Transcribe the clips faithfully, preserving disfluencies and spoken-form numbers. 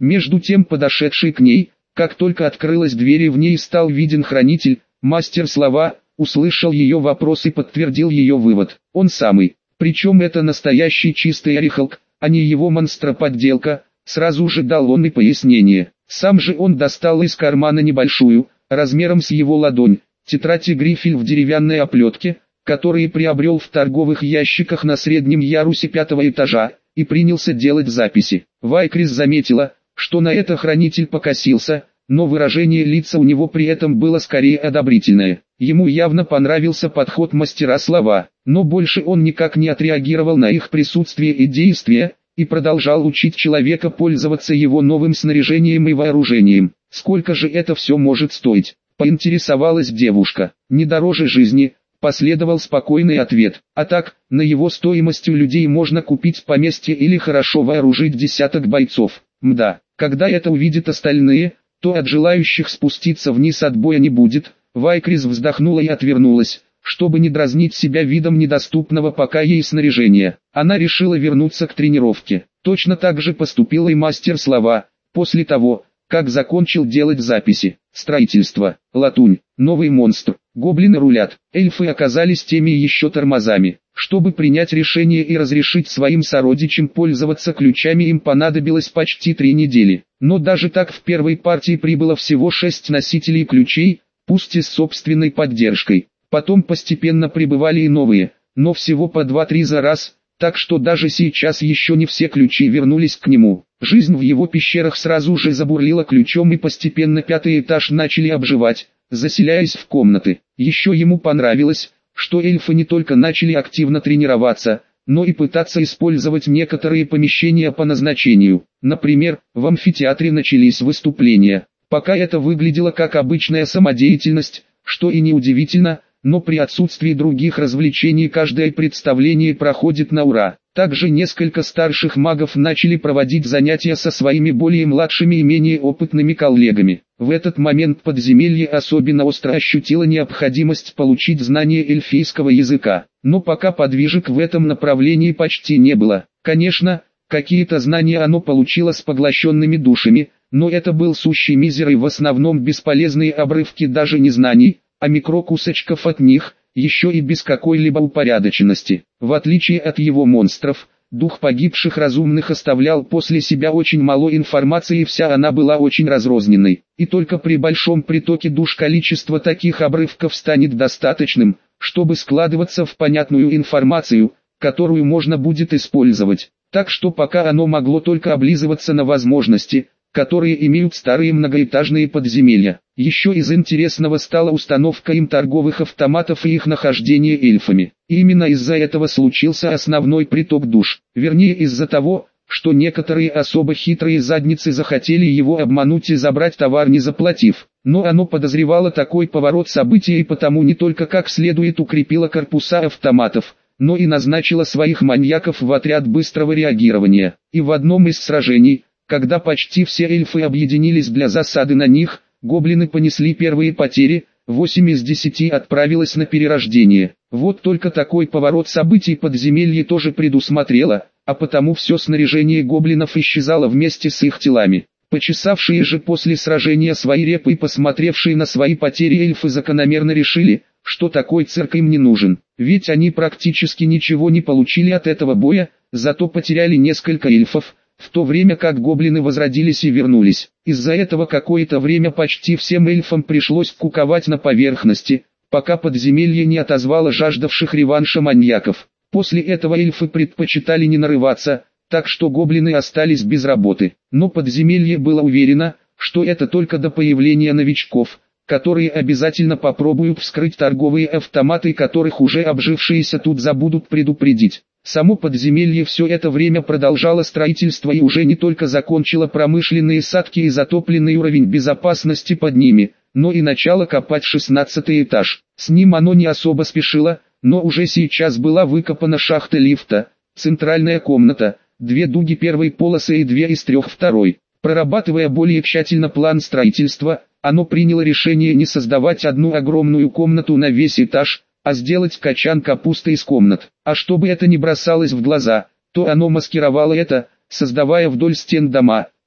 Между тем подошедший к ней, как только открылась дверь и в ней стал виден хранитель, мастер слова, услышал ее вопрос и подтвердил ее вывод. Он самый. Причем это настоящий чистый орехалк, а не его монстроподделка, сразу же дал он и пояснение. Сам же он достал из кармана небольшую, размером с его ладонь, тетрадь и грифель в деревянной оплетке, которые приобрел в торговых ящиках на среднем ярусе пятого этажа, и принялся делать записи. Вайкрис заметила, что на это хранитель покосился, но выражение лица у него при этом было скорее одобрительное. Ему явно понравился подход мастера слова, но больше он никак не отреагировал на их присутствие и действия, и продолжал учить человека пользоваться его новым снаряжением и вооружением. Сколько же это все может стоить? Поинтересовалась девушка. Не дороже жизни, последовал спокойный ответ. А так, на его стоимость у людей можно купить поместье или хорошо вооружить десяток бойцов. Мда, когда это увидят остальные, то от желающих спуститься вниз отбоя не будет. Вайкрис вздохнула и отвернулась, чтобы не дразнить себя видом недоступного пока ей снаряжения. Она решила вернуться к тренировке. Точно так же поступил и мастер слова, после того, как закончил делать записи. Строительство, латунь, новый монстр, гоблины рулят. Эльфы оказались теми еще тормозами. Чтобы принять решение и разрешить своим сородичам пользоваться ключами, им понадобилось почти три недели. Но даже так в первой партии прибыло всего шесть носителей ключей, пусть и с собственной поддержкой. Потом постепенно прибывали и новые, но всего по два-три за раз, так что даже сейчас еще не все ключи вернулись к нему. Жизнь в его пещерах сразу же забурлила ключом, и постепенно пятый этаж начали обживать, заселяясь в комнаты. Еще ему понравилось, что эльфы не только начали активно тренироваться, но и пытаться использовать некоторые помещения по назначению. Например, в амфитеатре начались выступления. Пока это выглядело как обычная самодеятельность, что и неудивительно, но при отсутствии других развлечений каждое представление проходит на ура. Также несколько старших магов начали проводить занятия со своими более младшими и менее опытными коллегами. В этот момент подземелье особенно остро ощутило необходимость получить знание эльфийского языка, но пока подвижек в этом направлении почти не было. Конечно, какие-то знания оно получило с поглощенными душами, но это был сущий мизер и в основном бесполезные обрывки даже не знаний, а микрокусочков от них, еще и без какой-либо упорядоченности. В отличие от его монстров, дух погибших разумных оставлял после себя очень мало информации, и вся она была очень разрозненной. И только при большом притоке душ количество таких обрывков станет достаточным, чтобы складываться в понятную информацию, которую можно будет использовать. Так что пока оно могло только облизываться на возможности, которые имеют старые многоэтажные подземелья. Еще из интересного стала установка им торговых автоматов и их нахождение эльфами. И именно из-за этого случился основной приток душ. Вернее, из-за того, что некоторые особо хитрые задницы захотели его обмануть и забрать товар, не заплатив. Но оно подозревало такой поворот событий и потому не только как следует укрепило корпуса автоматов, но и назначила своих маньяков в отряд быстрого реагирования. И в одном из сражений, когда почти все эльфы объединились для засады на них, гоблины понесли первые потери, восемь из десяти отправилось на перерождение. Вот только такой поворот событий подземелье тоже предусмотрело, а потому все снаряжение гоблинов исчезало вместе с их телами. Почесавшие же после сражения свои репы и посмотревшие на свои потери эльфы закономерно решили, что такой цирк им не нужен, ведь они практически ничего не получили от этого боя, зато потеряли несколько эльфов, в то время как гоблины возродились и вернулись. Из-за этого какое-то время почти всем эльфам пришлось куковать на поверхности, пока подземелье не отозвало жаждавших реванша маньяков. После этого эльфы предпочитали не нарываться, так что гоблины остались без работы. Но подземелье было уверено, что это только до появления новичков, которые обязательно попробуют вскрыть торговые автоматы, которых уже обжившиеся тут забудут предупредить. Само подземелье все это время продолжало строительство и уже не только закончило промышленные садки и затопленный уровень безопасности под ними, но и начало копать шестнадцатый этаж. С ним оно не особо спешило, но уже сейчас была выкопана шахта лифта, центральная комната, две дуги первой полосы и две из трех второй. Прорабатывая более тщательно план строительства, оно приняло решение не создавать одну огромную комнату на весь этаж, а сделать качан капусты из комнат. А чтобы это не бросалось в глаза, то оно маскировало это, создавая вдоль стен дома,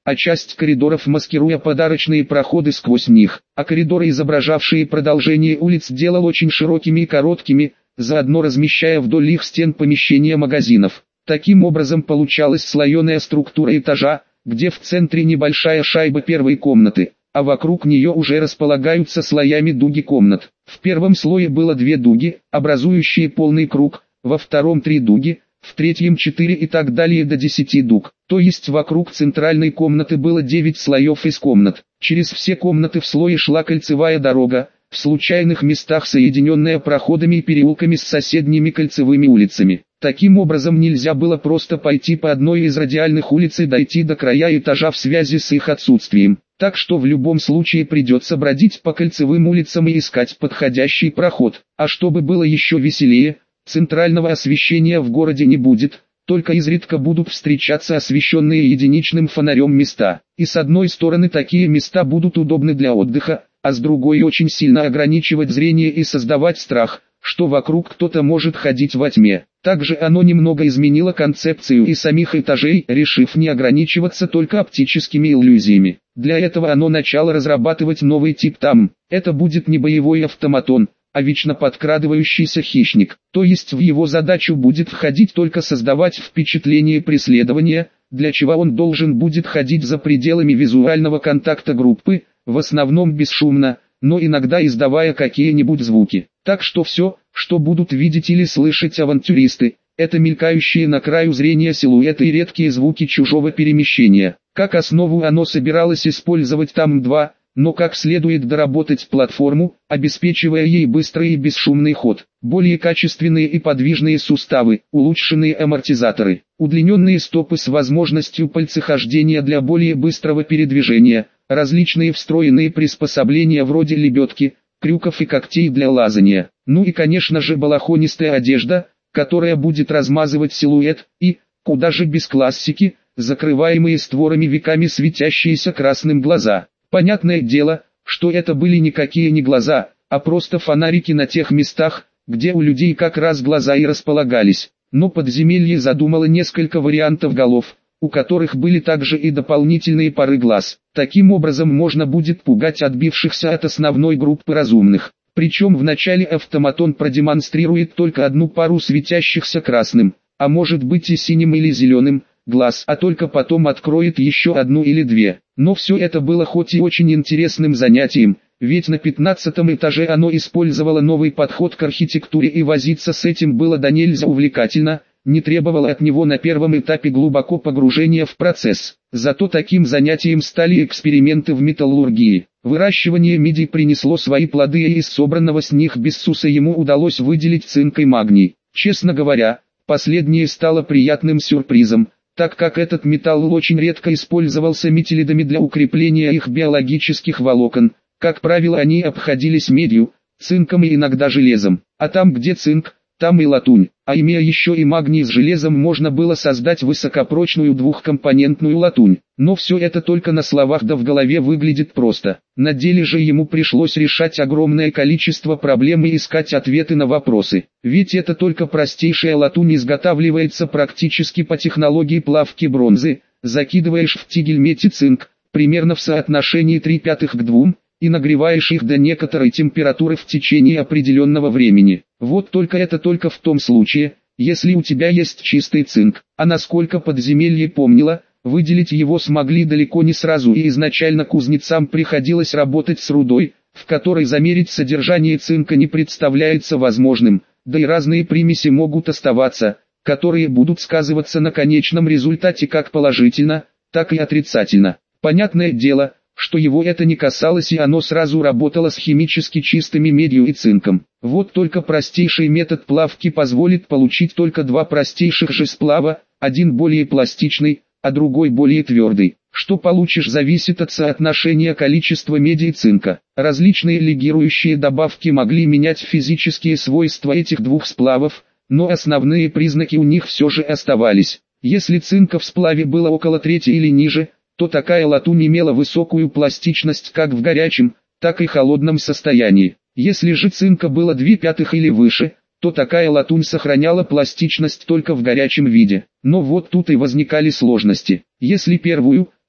а часть коридоров маскируя подарочные проходы сквозь них, а коридоры, изображавшие продолжение улиц, делал очень широкими и короткими, заодно размещая вдоль их стен помещения магазинов. Таким образом получалась слоеная структура этажа, где в центре небольшая шайба первой комнаты, а вокруг нее уже располагаются слоями дуги комнат. В первом слое было две дуги, образующие полный круг, во втором три дуги, в третьем четыре и так далее до десяти дуг. То есть вокруг центральной комнаты было девять слоев из комнат. Через все комнаты в слое шла кольцевая дорога, в случайных местах соединенная проходами и переулками с соседними кольцевыми улицами. Таким образом нельзя было просто пойти по одной из радиальных улиц и дойти до края этажа в связи с их отсутствием. Так что в любом случае придется бродить по кольцевым улицам и искать подходящий проход. А чтобы было еще веселее, центрального освещения в городе не будет, только изредка будут встречаться освещенные единичным фонарем места. И с одной стороны такие места будут удобны для отдыха, а с другой очень сильно ограничивать зрение и создавать страх, что вокруг кто-то может ходить во тьме. Также оно немного изменило концепцию и самих этажей, решив не ограничиваться только оптическими иллюзиями. Для этого оно начало разрабатывать новый тип там. Это будет не боевой автоматон, а вечно подкрадывающийся хищник. То есть в его задачу будет входить только создавать впечатление преследования, для чего он должен будет ходить за пределами визуального контакта группы, в основном бесшумно, но иногда издавая какие-нибудь звуки. Так что все, что будут видеть или слышать авантюристы, это мелькающие на краю зрения силуэты и редкие звуки чужого перемещения. Как основу оно собиралось использовать там два, но как следует доработать платформу, обеспечивая ей быстрый и бесшумный ход, более качественные и подвижные суставы, улучшенные амортизаторы, удлиненные стопы с возможностью пальцехождения для более быстрого передвижения, различные встроенные приспособления вроде лебедки, крюков и когтей для лазания, ну и конечно же балахонистая одежда, которая будет размазывать силуэт, и, куда же без классики, закрываемые створами веками светящиеся красным глаза. Понятное дело, что это были никакие не глаза, а просто фонарики на тех местах, где у людей как раз глаза и располагались. Но подземелье задумало несколько вариантов голов, у которых были также и дополнительные пары глаз. Таким образом можно будет пугать отбившихся от основной группы разумных. Причем вначале автоматон продемонстрирует только одну пару светящихся красным, а может быть и синим или зеленым, глаз, а только потом откроет еще одну или две. Но все это было хоть и очень интересным занятием, ведь на пятнадцатом этаже оно использовало новый подход к архитектуре и возиться с этим было до нельзя увлекательно, не требовало от него на первом этапе глубоко погружения в процесс. Зато таким занятием стали эксперименты в металлургии. Выращивание мидий принесло свои плоды, и из собранного с них бессуса ему удалось выделить цинк и магний. Честно говоря, последнее стало приятным сюрпризом, так как этот металл очень редко использовался метелидами для укрепления их биологических волокон. Как правило, они обходились медью, цинком и иногда железом. А там, где цинк, там и латунь. А имея еще и магний с железом, можно было создать высокопрочную двухкомпонентную латунь. Но все это только на словах, да в голове выглядит просто. На деле же ему пришлось решать огромное количество проблем и искать ответы на вопросы. Ведь это только простейшая латунь изготавливается практически по технологии плавки бронзы. Закидываешь в тигель медь и цинк, примерно в соотношении три пятых к двум, и нагреваешь их до некоторой температуры в течение определенного времени. Вот только это только в том случае, если у тебя есть чистый цинк. А насколько подземелье помнило, выделить его смогли далеко не сразу, и изначально кузнецам приходилось работать с рудой, в которой замерить содержание цинка не представляется возможным, да и разные примеси могут оставаться, которые будут сказываться на конечном результате как положительно, так и отрицательно. Понятное дело, что его это не касалось, и оно сразу работало с химически чистыми медью и цинком. Вот только простейший метод плавки позволит получить только два простейших же сплава, один более пластичный, а другой более твердый. Что получишь, зависит от соотношения количества меди и цинка. Различные легирующие добавки могли менять физические свойства этих двух сплавов, но основные признаки у них все же оставались. Если цинка в сплаве было около трети или ниже, то такая латунь имела высокую пластичность как в горячем, так и холодном состоянии. Если же цинка было две пятых или выше, то такая латунь сохраняла пластичность только в горячем виде. Но вот тут и возникали сложности. Если первую,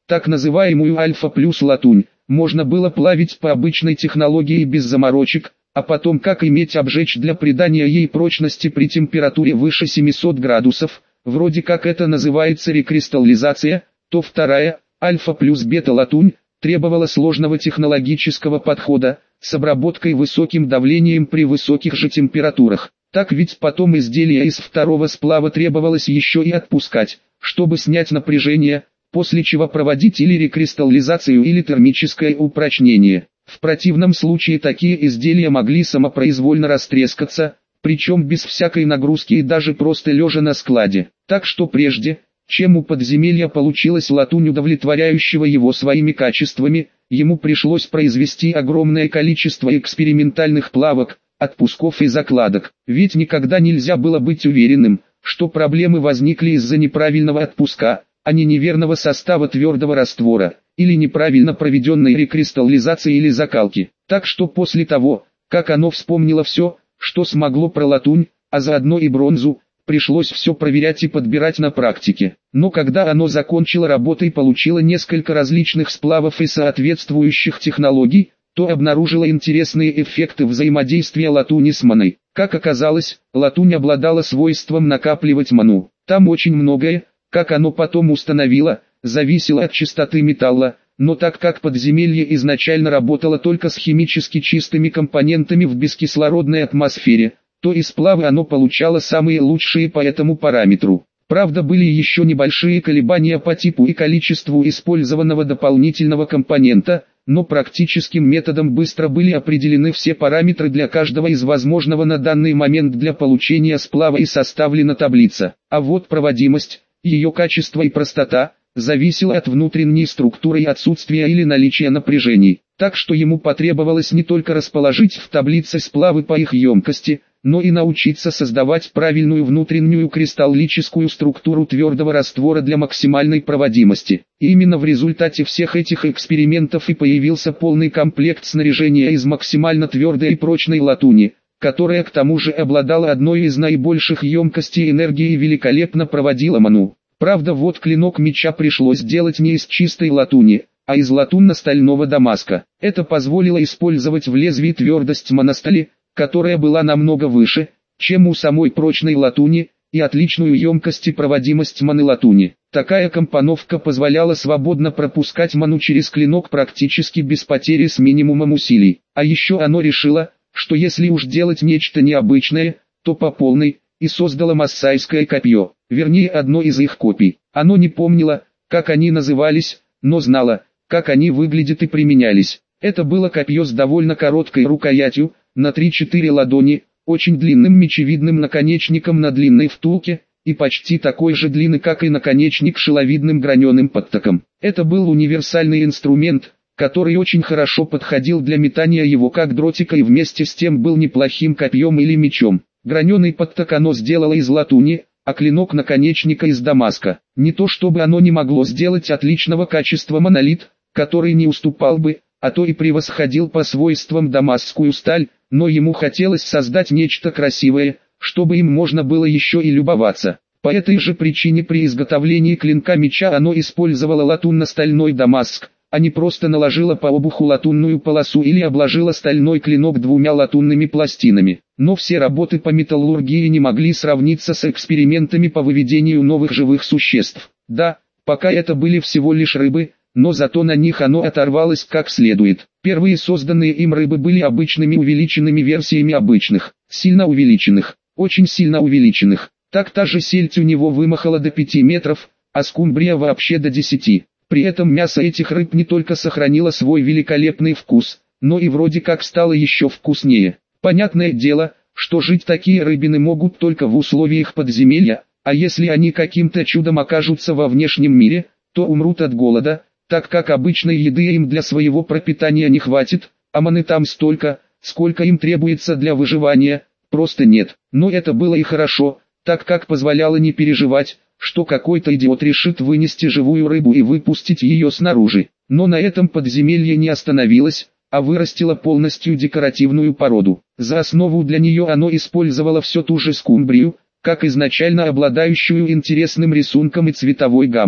так называемую альфа плюс латунь, можно было плавить по обычной технологии без заморочек, а потом как иметь обжечь для придания ей прочности при температуре выше семисот градусов, вроде как это называется рекристаллизация, то вторая, альфа плюс бета латунь, требовала сложного технологического подхода, с обработкой высоким давлением при высоких же температурах. Так ведь потом изделия из второго сплава требовалось еще и отпускать, чтобы снять напряжение, после чего проводить или рекристаллизацию или термическое упрочнение. В противном случае такие изделия могли самопроизвольно растрескаться, причем без всякой нагрузки и даже просто лежа на складе. Так что прежде, чем у подземелья получилась латунь удовлетворяющего его своими качествами, ему пришлось произвести огромное количество экспериментальных плавок, отпусков и закладок. Ведь никогда нельзя было быть уверенным, что проблемы возникли из-за неправильного отпуска, а не неверного состава твердого раствора, или неправильно проведенной рекристаллизации или закалки. Так что после того, как оно вспомнило все, что смогло про латунь, а заодно и бронзу, пришлось все проверять и подбирать на практике. Но когда оно закончило работу и получило несколько различных сплавов и соответствующих технологий, то обнаружило интересные эффекты взаимодействия латуни с маной. Как оказалось, латунь обладала свойством накапливать ману. Там очень многое, как оно потом установило, зависело от чистоты металла, но так как подземелье изначально работало только с химически чистыми компонентами в бескислородной атмосфере, то и сплавы оно получало самые лучшие по этому параметру. Правда, были еще небольшие колебания по типу и количеству использованного дополнительного компонента, но практическим методом быстро были определены все параметры для каждого из возможного на данный момент для получения сплава и составлена таблица. А вот проводимость, ее качество и простота, зависело от внутренней структуры и отсутствия или наличия напряжений. Так что ему потребовалось не только расположить в таблице сплавы по их емкости, но и научиться создавать правильную внутреннюю кристаллическую структуру твердого раствора для максимальной проводимости. И именно в результате всех этих экспериментов и появился полный комплект снаряжения из максимально твердой и прочной латуни, которая к тому же обладала одной из наибольших емкостей энергии и великолепно проводила ману. Правда, вот клинок меча пришлось делать не из чистой латуни, а из латунно-стального дамаска. Это позволило использовать в лезвии твердость моностали, которая была намного выше, чем у самой прочной латуни, и отличную емкость и проводимость маны латуни. Такая компоновка позволяла свободно пропускать ману через клинок практически без потери с минимумом усилий. А еще оно решило, что если уж делать нечто необычное, то по полной, и создало массайское копье, вернее одно из их копий. Оно не помнило, как они назывались, но знало, как они выглядят и применялись. Это было копье с довольно короткой рукоятью, на три-четыре ладони, очень длинным мечевидным наконечником на длинной втулке, и почти такой же длины, как и наконечник шиловидным граненым подтоком. Это был универсальный инструмент, который очень хорошо подходил для метания его как дротика и вместе с тем был неплохим копьем или мечом. Граненый подток оно сделало из латуни, а клинок наконечника из дамаска. Не то чтобы оно не могло сделать отличного качества монолит, который не уступал бы, а то и превосходил по свойствам дамасскую сталь, но ему хотелось создать нечто красивое, чтобы им можно было еще и любоваться. По этой же причине при изготовлении клинка меча оно использовало латунно-стальной дамаск, а не просто наложило по обуху латунную полосу или обложило стальной клинок двумя латунными пластинами. Но все работы по металлургии не могли сравниться с экспериментами по выведению новых живых существ. Да, пока это были всего лишь рыбы, но зато на них оно оторвалось как следует. Первые созданные им рыбы были обычными увеличенными версиями обычных, сильно увеличенных, очень сильно увеличенных. Так та же сельдь у него вымахала до пяти метров, а скумбрия вообще до десяти. При этом мясо этих рыб не только сохранило свой великолепный вкус, но и вроде как стало еще вкуснее. Понятное дело, что жить такие рыбины могут только в условиях подземелья, а если они каким-то чудом окажутся во внешнем мире, то умрут от голода, так как обычной еды им для своего пропитания не хватит, а маны там столько, сколько им требуется для выживания, просто нет. Но это было и хорошо, так как позволяло не переживать, что какой-то идиот решит вынести живую рыбу и выпустить ее снаружи. Но на этом подземелье не остановилось, а вырастило полностью декоративную породу. За основу для нее оно использовало все ту же скумбрию, как изначально обладающую интересным рисунком и цветовой гаммой.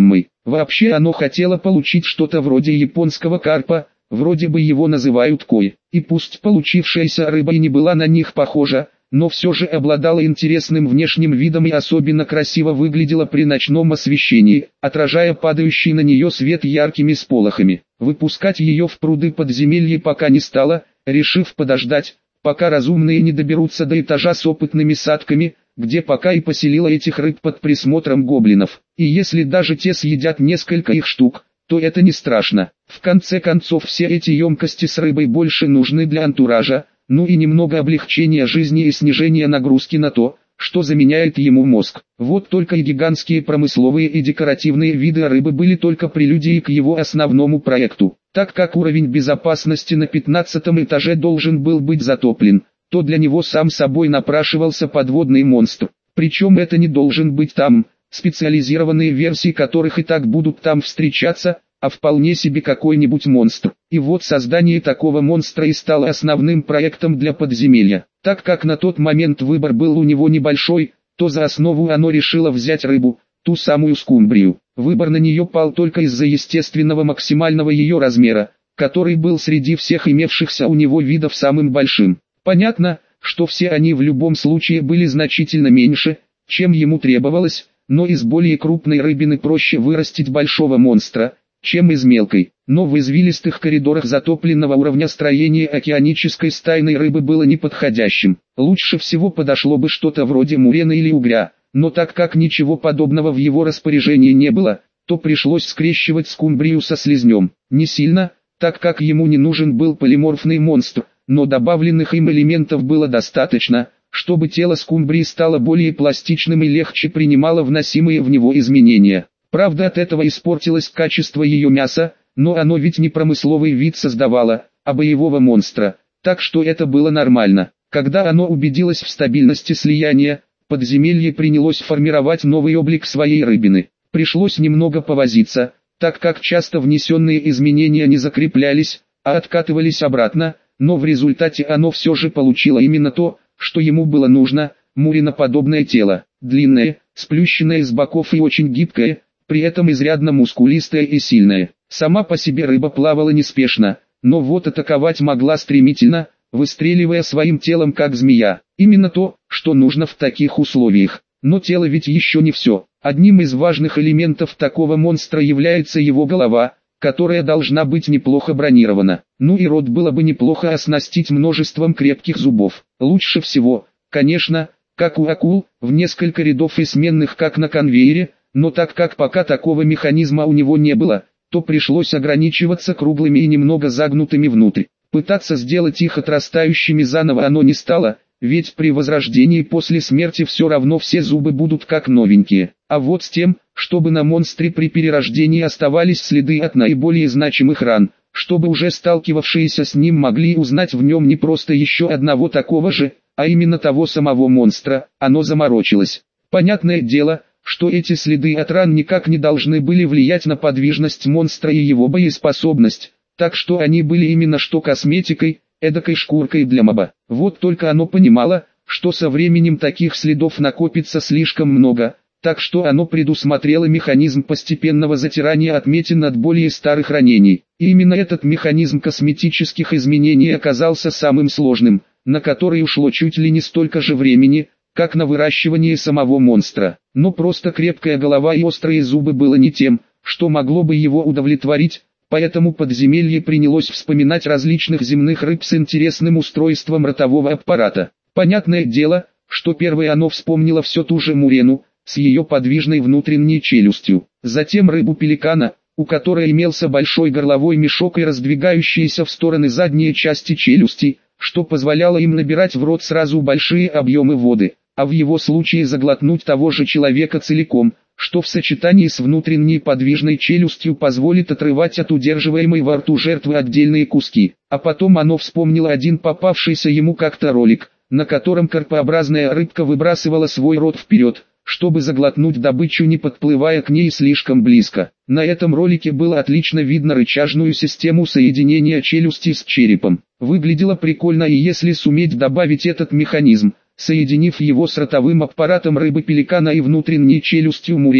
Вообще оно хотело получить что-то вроде японского карпа, вроде бы его называют кой. И пусть получившаяся рыба и не была на них похожа, но все же обладала интересным внешним видом и особенно красиво выглядела при ночном освещении, отражая падающий на нее свет яркими сполохами. Выпускать ее в пруды подземелья пока не стало, решив подождать, пока разумные не доберутся до этажа с опытными садками, где пока и поселила этих рыб под присмотром гоблинов. И если даже те съедят несколько их штук, то это не страшно. В конце концов все эти емкости с рыбой больше нужны для антуража, ну и немного облегчения жизни и снижения нагрузки на то, что заменяет ему мозг. Вот только и гигантские промысловые и декоративные виды рыбы были только прелюдией к его основному проекту. Так как уровень безопасности на пятнадцатом этаже должен был быть затоплен, то для него сам собой напрашивался подводный монстр. Причем это не должен быть там, специализированные версии которых и так будут там встречаться, а вполне себе какой-нибудь монстр. И вот создание такого монстра и стало основным проектом для подземелья. Так как на тот момент выбор был у него небольшой, то за основу оно решило взять рыбу, ту самую скумбрию. Выбор на нее пал только из-за естественного максимального ее размера, который был среди всех имевшихся у него видов самым большим. Понятно, что все они в любом случае были значительно меньше, чем ему требовалось, но из более крупной рыбины проще вырастить большого монстра, чем из мелкой. Но в извилистых коридорах затопленного уровня строения океанической стайной рыбы было неподходящим. Лучше всего подошло бы что-то вроде мурена или угря, но так как ничего подобного в его распоряжении не было, то пришлось скрещивать скумбрию со слизнем. Не сильно, так как ему не нужен был полиморфный монстр, но добавленных им элементов было достаточно, чтобы тело скумбрии стало более пластичным и легче принимало вносимые в него изменения. Правда, от этого испортилось качество ее мяса, но оно ведь не промысловый вид создавало, а боевого монстра, так что это было нормально. Когда оно убедилось в стабильности слияния, подземелье принялось формировать новый облик своей рыбины. Пришлось немного повозиться, так как часто внесенные изменения не закреплялись, а откатывались обратно, но в результате оно все же получило именно то, что ему было нужно, муриноподобное тело, длинное, сплющенное с боков и очень гибкое, при этом изрядно мускулистая и сильная. Сама по себе рыба плавала неспешно, но вот атаковать могла стремительно, выстреливая своим телом как змея. Именно то, что нужно в таких условиях. Но тело ведь еще не все. Одним из важных элементов такого монстра является его голова, которая должна быть неплохо бронирована. Ну и рот было бы неплохо оснастить множеством крепких зубов. Лучше всего, конечно, как у акул, в несколько рядов и сменных как на конвейере, но так как пока такого механизма у него не было, то пришлось ограничиваться круглыми и немного загнутыми внутрь. Пытаться сделать их отрастающими заново оно не стало, ведь при возрождении после смерти все равно все зубы будут как новенькие. А вот с тем, чтобы на монстре при перерождении оставались следы от наиболее значимых ран, чтобы уже сталкивавшиеся с ним могли узнать в нем не просто еще одного такого же, а именно того самого монстра, оно заморочилось. Понятное дело, что эти следы от ран никак не должны были влиять на подвижность монстра и его боеспособность, так что они были именно что косметикой, эдакой шкуркой для моба. Вот только оно понимало, что со временем таких следов накопится слишком много, так что оно предусмотрело механизм постепенного затирания отметин от более старых ранений. И именно этот механизм косметических изменений оказался самым сложным, на который ушло чуть ли не столько же времени, как на выращивание самого монстра. Но просто крепкая голова и острые зубы было не тем, что могло бы его удовлетворить, поэтому подземелье принялось вспоминать различных земных рыб с интересным устройством ротового аппарата. Понятное дело, что первой оно вспомнило все ту же мурену, с ее подвижной внутренней челюстью. Затем рыбу-пеликана, у которой имелся большой горловой мешок и раздвигающиеся в стороны задние части челюсти, что позволяло им набирать в рот сразу большие объемы воды, а в его случае заглотнуть того же человека целиком, что в сочетании с внутренней подвижной челюстью позволит отрывать от удерживаемой во рту жертвы отдельные куски. А потом оно вспомнило один попавшийся ему как-то ролик, на котором карпообразная рыбка выбрасывала свой рот вперед, чтобы заглотнуть добычу, не подплывая к ней слишком близко. На этом ролике было отлично видно рычажную систему соединения челюсти с черепом. Выглядело прикольно, и если суметь добавить этот механизм, соединив его с ротовым аппаратом рыбы-пеликана и внутренней челюстью мурены,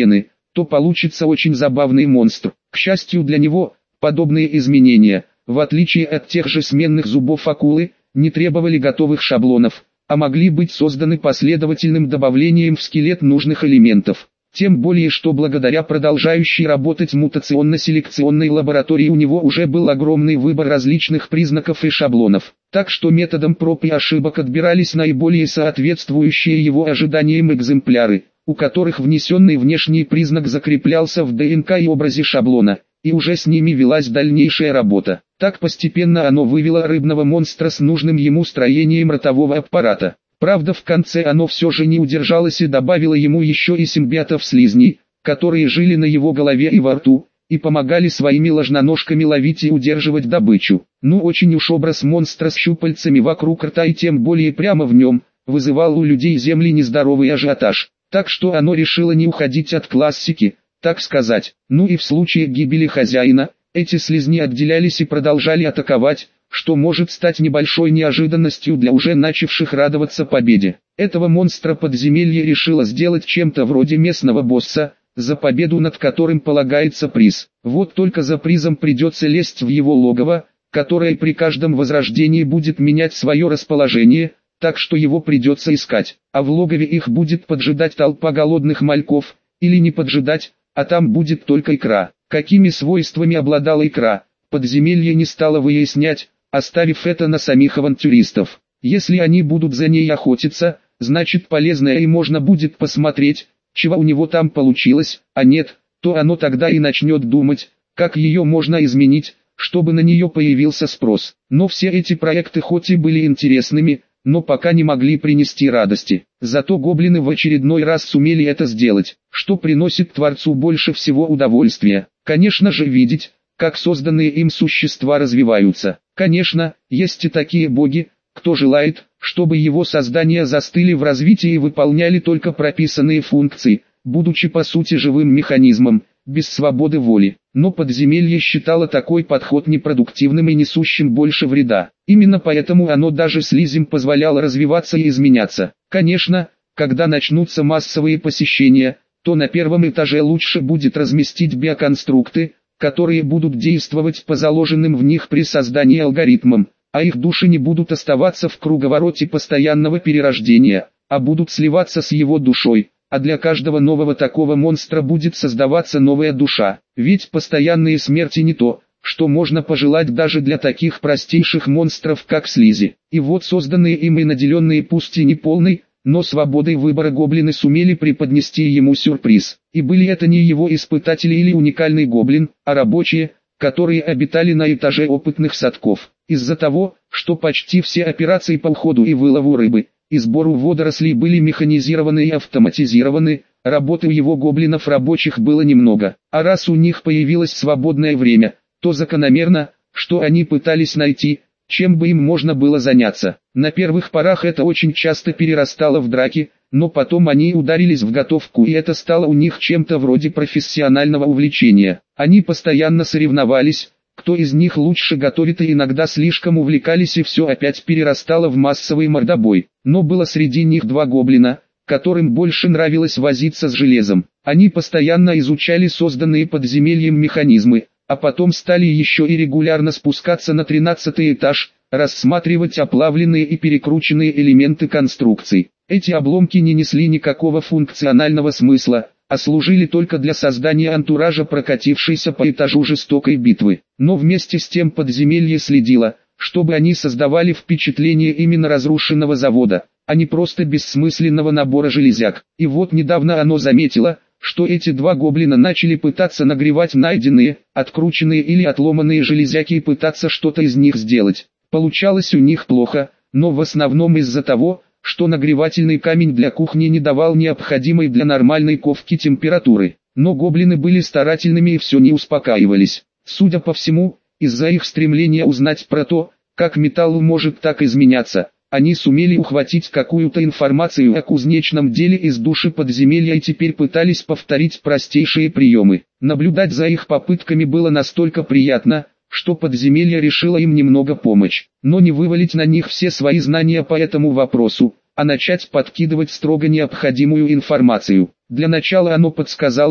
то получится очень забавный монстр. К счастью для него, подобные изменения, в отличие от тех же сменных зубов акулы, не требовали готовых шаблонов, а могли быть созданы последовательным добавлением в скелет нужных элементов. Тем более, что благодаря продолжающей работать мутационно-селекционной лаборатории у него уже был огромный выбор различных признаков и шаблонов. Так что методом проб и ошибок отбирались наиболее соответствующие его ожиданиям экземпляры, у которых внесенный внешний признак закреплялся в ДНК и образе шаблона, и уже с ними велась дальнейшая работа. Так постепенно оно вывело рыбного монстра с нужным ему строением ротового аппарата. Правда, в конце оно все же не удержалось и добавило ему еще и симбиотов-слизней, которые жили на его голове и во рту, и помогали своими ложноножками ловить и удерживать добычу. Ну очень уж образ монстра с щупальцами вокруг рта и тем более прямо в нем, вызывал у людей Земли нездоровый ажиотаж. Так что оно решило не уходить от классики, так сказать. Ну и в случае гибели хозяина, эти слизни отделялись и продолжали атаковать, что может стать небольшой неожиданностью для уже начавших радоваться победе. Этого монстра подземелье решило сделать чем-то вроде местного босса, за победу над которым полагается приз. Вот только за призом придется лезть в его логово, которое при каждом возрождении будет менять свое расположение, так что его придется искать. А в логове их будет поджидать толпа голодных мальков, или не поджидать, а там будет только икра. Какими свойствами обладала икра, подземелье не стало выяснять, оставив это на самих авантюристов. Если они будут за ней охотиться, значит полезное и можно будет посмотреть, чего у него там получилось, а нет, то оно тогда и начнет думать, как ее можно изменить, чтобы на нее появился спрос. Но все эти проекты хоть и были интересными, но пока не могли принести радости. Зато гоблины в очередной раз сумели это сделать, что приносит Творцу больше всего удовольствия. Конечно же видеть, как созданные им существа развиваются. Конечно, есть и такие боги, кто желает, чтобы его создания застыли в развитии и выполняли только прописанные функции, будучи по сути живым механизмом, без свободы воли. Но подземелье считало такой подход непродуктивным и несущим больше вреда. Именно поэтому оно даже слизям позволяло развиваться и изменяться. Конечно, когда начнутся массовые посещения, то на первом этаже лучше будет разместить биоконструкты, которые будут действовать по заложенным в них при создании алгоритмам, а их души не будут оставаться в круговороте постоянного перерождения, а будут сливаться с его душой, а для каждого нового такого монстра будет создаваться новая душа. Ведь постоянные смерти не то, что можно пожелать даже для таких простейших монстров как слизи. И вот созданные им и наделенные пусть и не полной, но свободой выбора гоблины сумели преподнести ему сюрприз. И были это не его испытатели или уникальный гоблин, а рабочие, которые обитали на этаже опытных садков. Из-за того, что почти все операции по уходу и вылову рыбы, и сбору водорослей были механизированы и автоматизированы, работы у его гоблинов рабочих было немного. А раз у них появилось свободное время, то закономерно, что они пытались найти, чем бы им можно было заняться. На первых порах это очень часто перерастало в драки, но потом они ударились в готовку, и это стало у них чем-то вроде профессионального увлечения. Они постоянно соревновались, кто из них лучше готовит, и иногда слишком увлекались, и все опять перерастало в массовый мордобой. Но было среди них два гоблина, которым больше нравилось возиться с железом. Они постоянно изучали созданные подземельем механизмы, а потом стали еще и регулярно спускаться на тринадцатый этаж, рассматривать оплавленные и перекрученные элементы конструкций. Эти обломки не несли никакого функционального смысла, а служили только для создания антуража прокатившейся по этажу жестокой битвы. Но вместе с тем подземелье следило, чтобы они создавали впечатление именно разрушенного завода, а не просто бессмысленного набора железяк. И вот недавно оно заметило, что эти два гоблина начали пытаться нагревать найденные, открученные или отломанные железяки и пытаться что-то из них сделать. Получалось у них плохо, но в основном из-за того, что нагревательный камень для кухни не давал необходимой для нормальной ковки температуры. Но гоблины были старательными и все не успокаивались. Судя по всему, из-за их стремления узнать про то, как металл может так изменяться, они сумели ухватить какую-то информацию о кузнечном деле из души подземелья и теперь пытались повторить простейшие приемы. Наблюдать за их попытками было настолько приятно, что подземелье решило им немного помочь, но не вывалить на них все свои знания по этому вопросу, а начать подкидывать строго необходимую информацию. Для начала оно подсказало им,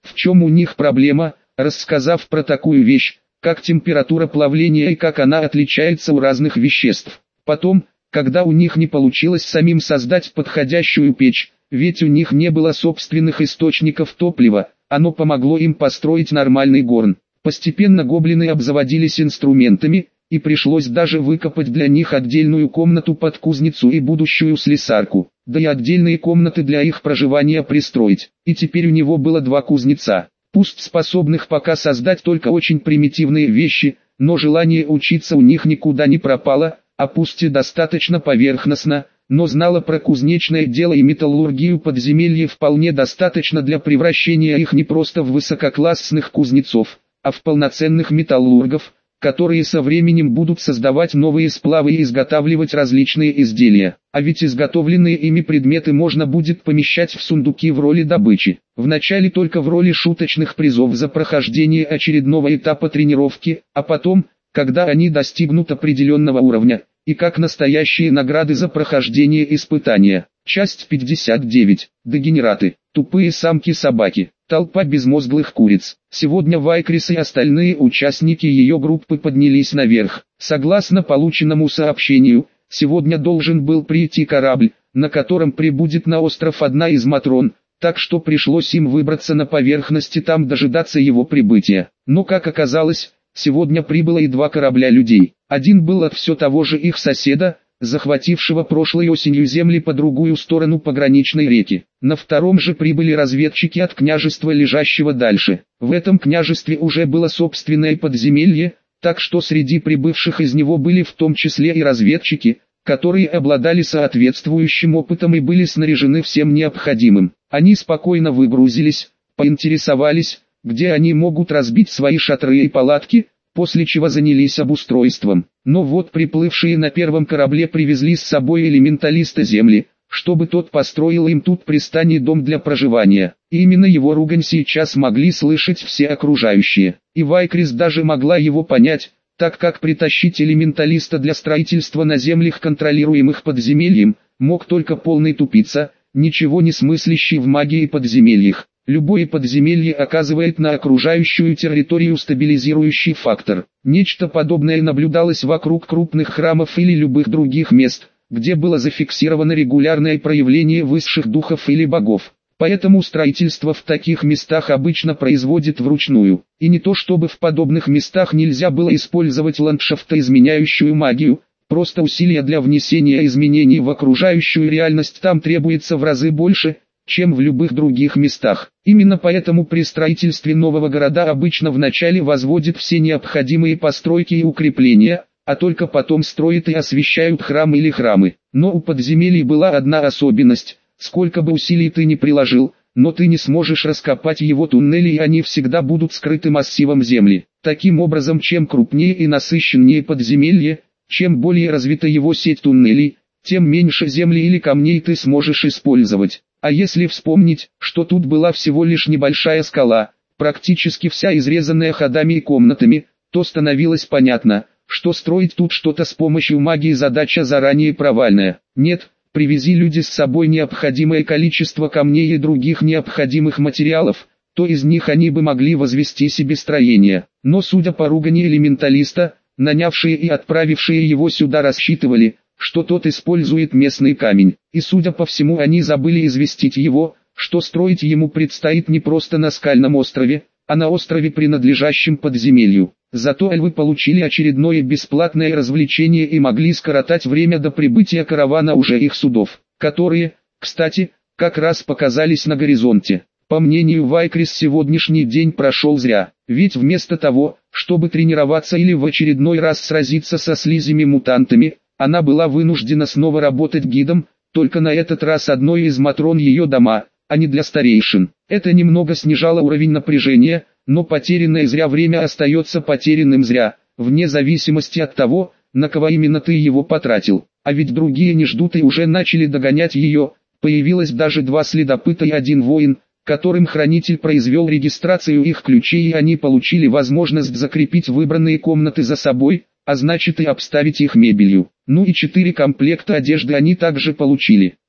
в чем у них проблема, рассказав про такую вещь, как температура плавления и как она отличается у разных веществ. Потом, когда у них не получилось самим создать подходящую печь, ведь у них не было собственных источников топлива, оно помогло им построить нормальный горн. Постепенно гоблины обзаводились инструментами, и пришлось даже выкопать для них отдельную комнату под кузницу и будущую слесарку, да и отдельные комнаты для их проживания пристроить. И теперь у него было два кузнеца, пусть способных пока создать только очень примитивные вещи, но желание учиться у них никуда не пропало, а пусть и достаточно поверхностно, но знала про кузнечное дело и металлургию подземелья вполне достаточно для превращения их не просто в высококлассных кузнецов, а в полноценных металлургов, которые со временем будут создавать новые сплавы и изготавливать различные изделия. А ведь изготовленные ими предметы можно будет помещать в сундуки в роли добычи. Вначале только в роли шуточных призов за прохождение очередного этапа тренировки, а потом, когда они достигнут определенного уровня, и как настоящие награды за прохождение испытания. Часть пятьдесят девять. Дегенераты. Тупые самки-собаки. Толпа безмозглых куриц. Сегодня Вайкрис и остальные участники ее группы поднялись наверх. Согласно полученному сообщению, сегодня должен был прийти корабль, на котором прибудет на остров одна из Матрон, так что пришлось им выбраться на поверхность и там дожидаться его прибытия. Но как оказалось, сегодня прибыло и два корабля людей. Один был от все того же их соседа, захватившего прошлой осенью земли по другую сторону пограничной реки. На втором же прибыли разведчики от княжества, лежащего дальше. В этом княжестве уже было собственное подземелье, так что среди прибывших из него были в том числе и разведчики, которые обладали соответствующим опытом и были снаряжены всем необходимым. Они спокойно выгрузились, поинтересовались, где они могут разбить свои шатры и палатки, после чего занялись обустройством. Но вот приплывшие на первом корабле привезли с собой элементалиста земли, чтобы тот построил им тут пристаний дом для проживания. И именно его ругань сейчас могли слышать все окружающие. И Вайкрис даже могла его понять, так как притащить элементалиста для строительства на землях, контролируемых подземельем, мог только полный тупица, ничего не смыслящий в магии и подземельях. Любое подземелье оказывает на окружающую территорию стабилизирующий фактор. Нечто подобное наблюдалось вокруг крупных храмов или любых других мест, где было зафиксировано регулярное проявление высших духов или богов. Поэтому строительство в таких местах обычно производят вручную. И не то чтобы в подобных местах нельзя было использовать ландшафтоизменяющую магию, просто усилия для внесения изменений в окружающую реальность там требуется в разы больше, чем в любых других местах. Именно поэтому при строительстве нового города обычно вначале возводят все необходимые постройки и укрепления, а только потом строят и освещают храм или храмы. Но у подземелий была одна особенность: сколько бы усилий ты ни приложил, но ты не сможешь раскопать его туннели, и они всегда будут скрыты массивом земли. Таким образом, чем крупнее и насыщеннее подземелье, чем более развита его сеть туннелей, тем меньше земли или камней ты сможешь использовать. А если вспомнить, что тут была всего лишь небольшая скала, практически вся изрезанная ходами и комнатами, то становилось понятно, что строить тут что-то с помощью магии задача заранее провальная. Нет, привези люди с собой необходимое количество камней и других необходимых материалов, то из них они бы могли возвести себе строение. Но судя по ругани элементалиста, нанявшие и отправившие его сюда рассчитывали, что тот использует местный камень, и судя по всему они забыли известить его, что строить ему предстоит не просто на скальном острове, а на острове, принадлежащем подземелью. Зато эльвы получили очередное бесплатное развлечение и могли скоротать время до прибытия каравана уже их судов, которые, кстати, как раз показались на горизонте. По мнению Вайкрис, сегодняшний день прошел зря, ведь вместо того, чтобы тренироваться или в очередной раз сразиться со слизями-мутантами, она была вынуждена снова работать гидом, только на этот раз одной из матрон ее дома, а не для старейшин. Это немного снижало уровень напряжения, но потерянное зря время остается потерянным зря, вне зависимости от того, на кого именно ты его потратил. А ведь другие не ждут и уже начали догонять ее, появилось даже два следопыта и один воин, которым хранитель произвел регистрацию их ключей, и они получили возможность закрепить выбранные комнаты за собой, а значит и обставить их мебелью. Ну и четыре комплекта одежды они также получили.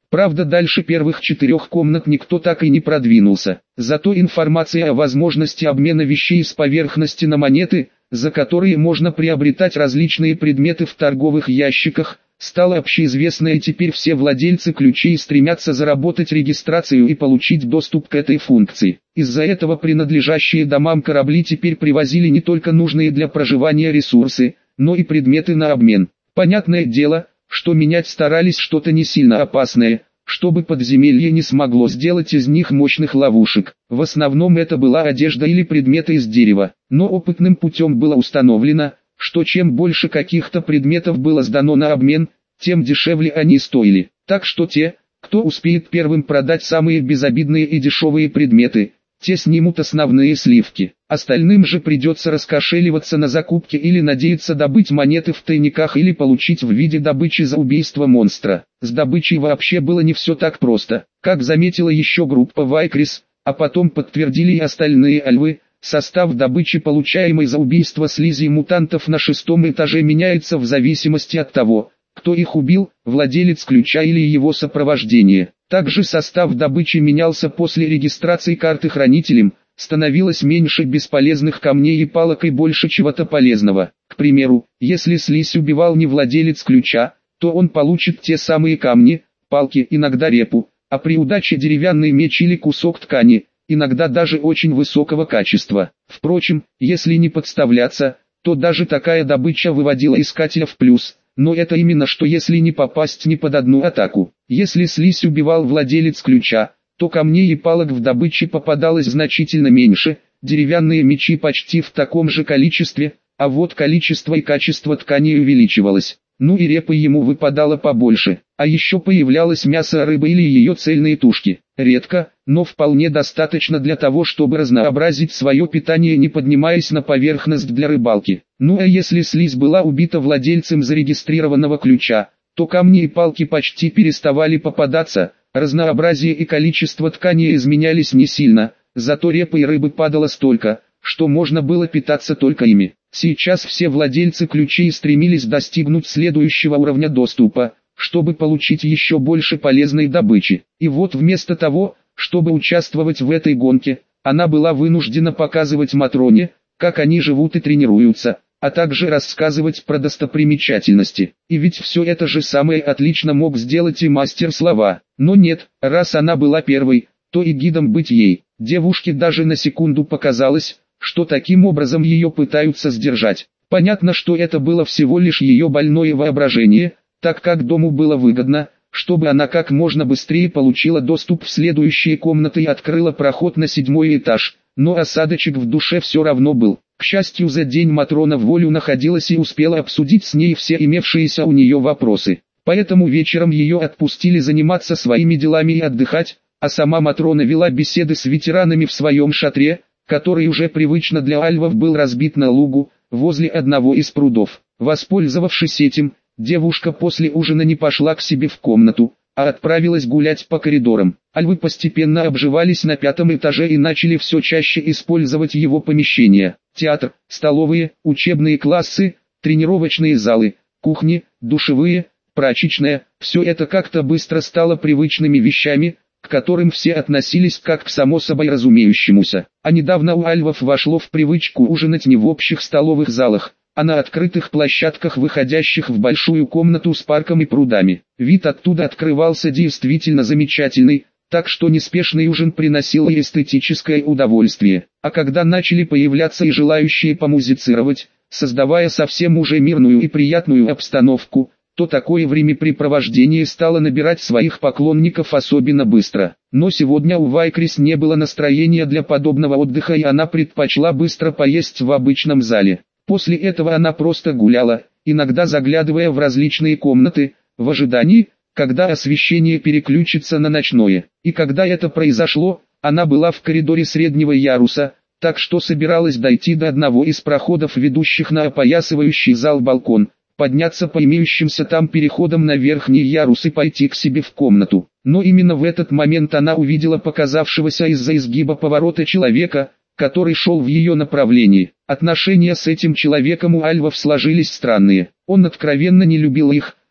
Правда, дальше первых четырех комнат никто так и не продвинулся. Зато информация о возможности обмена вещей с поверхности на монеты, за которые можно приобретать различные предметы в торговых ящиках, стала общеизвестной, и теперь все владельцы ключей стремятся заработать регистрацию и получить доступ к этой функции. Из-за этого принадлежащие домам корабли теперь привозили не только нужные для проживания ресурсы, но и предметы на обмен. Понятное дело, что менять старались что-то не сильно опасное, чтобы подземелье не смогло сделать из них мощных ловушек. В основном это была одежда или предметы из дерева. Но опытным путем было установлено, что чем больше каких-то предметов было сдано на обмен, тем дешевле они стоили. Так что те, кто успеет первым продать самые безобидные и дешевые предметы, те снимут основные сливки. Остальным же придется раскошеливаться на закупке или надеяться добыть монеты в тайниках или получить в виде добычи за убийство монстра. С добычей вообще было не все так просто. Как заметила еще группа Вайкрис, а потом подтвердили и остальные альвы, состав добычи, получаемой за убийство слизи мутантов на шестом этаже, меняется в зависимости от того, кто их убил, владелец ключа или его сопровождение. Также состав добычи менялся после регистрации карты хранителем, становилось меньше бесполезных камней и палок и больше чего-то полезного. К примеру, если слизь убивал не владелец ключа, то он получит те самые камни, палки, иногда репу, а при удаче деревянный меч или кусок ткани, иногда даже очень высокого качества. Впрочем, если не подставляться, то даже такая добыча выводила искателя в плюс. Но это именно что, если не попасть ни под одну атаку. Если слизь убивал владелец ключа, то камней и палок в добыче попадалось значительно меньше, деревянные мечи почти в таком же количестве, а вот количество и качество тканей увеличивалось. Ну и репы ему выпадало побольше, а еще появлялось мясо рыбы или ее цельные тушки. Редко, но вполне достаточно для того, чтобы разнообразить свое питание, не поднимаясь на поверхность для рыбалки. Ну а если слизь была убита владельцем зарегистрированного ключа, то камни и палки почти переставали попадаться, разнообразие и количество ткани изменялись не сильно, зато репы и рыбы падало столько, что можно было питаться только ими. Сейчас все владельцы ключей стремились достигнуть следующего уровня доступа, чтобы получить еще больше полезной добычи. И вот вместо того, чтобы участвовать в этой гонке, она была вынуждена показывать Матроне, как они живут и тренируются, а также рассказывать про достопримечательности. И ведь все это же самое отлично мог сделать и мастер слова. Но нет, раз она была первой, то и гидом быть ей. Девушке даже на секунду показалось, что таким образом ее пытаются сдержать. Понятно, что это было всего лишь ее больное воображение, так как дому было выгодно, чтобы она как можно быстрее получила доступ в следующие комнаты и открыла проход на седьмой этаж, но осадочек в душе все равно был. К счастью, за день Матрона в волю находилась и успела обсудить с ней все имевшиеся у нее вопросы. Поэтому вечером ее отпустили заниматься своими делами и отдыхать, а сама Матрона вела беседы с ветеранами в своем шатре, который уже привычно для альвов был разбит на лугу, возле одного из прудов. Воспользовавшись этим, девушка после ужина не пошла к себе в комнату, а отправилась гулять по коридорам. Альвы постепенно обживались на пятом этаже и начали все чаще использовать его помещения. Театр, столовые, учебные классы, тренировочные залы, кухни, душевые, прачечная – все это как-то быстро стало привычными вещами, к которым все относились как к само собой разумеющемуся. А недавно у альвов вошло в привычку ужинать не в общих столовых залах, а на открытых площадках, выходящих в большую комнату с парком и прудами. Вид оттуда открывался действительно замечательный, так что неспешный ужин приносил и эстетическое удовольствие. А когда начали появляться и желающие помузицировать, создавая совсем уже мирную и приятную обстановку, то такое времяпрепровождение стало набирать своих поклонников особенно быстро. Но сегодня у Вайкрис не было настроения для подобного отдыха, и она предпочла быстро поесть в обычном зале. После этого она просто гуляла, иногда заглядывая в различные комнаты, в ожидании, когда освещение переключится на ночное. И когда это произошло, она была в коридоре среднего яруса, так что собиралась дойти до одного из проходов, ведущих на опоясывающий зал балкон, подняться по имеющимся там переходам на верхний ярус и пойти к себе в комнату. Но именно в этот момент она увидела показавшегося из-за изгиба поворота человека, который шел в ее направлении. Отношения с этим человеком у альвов сложились странные. Он откровенно не любил их,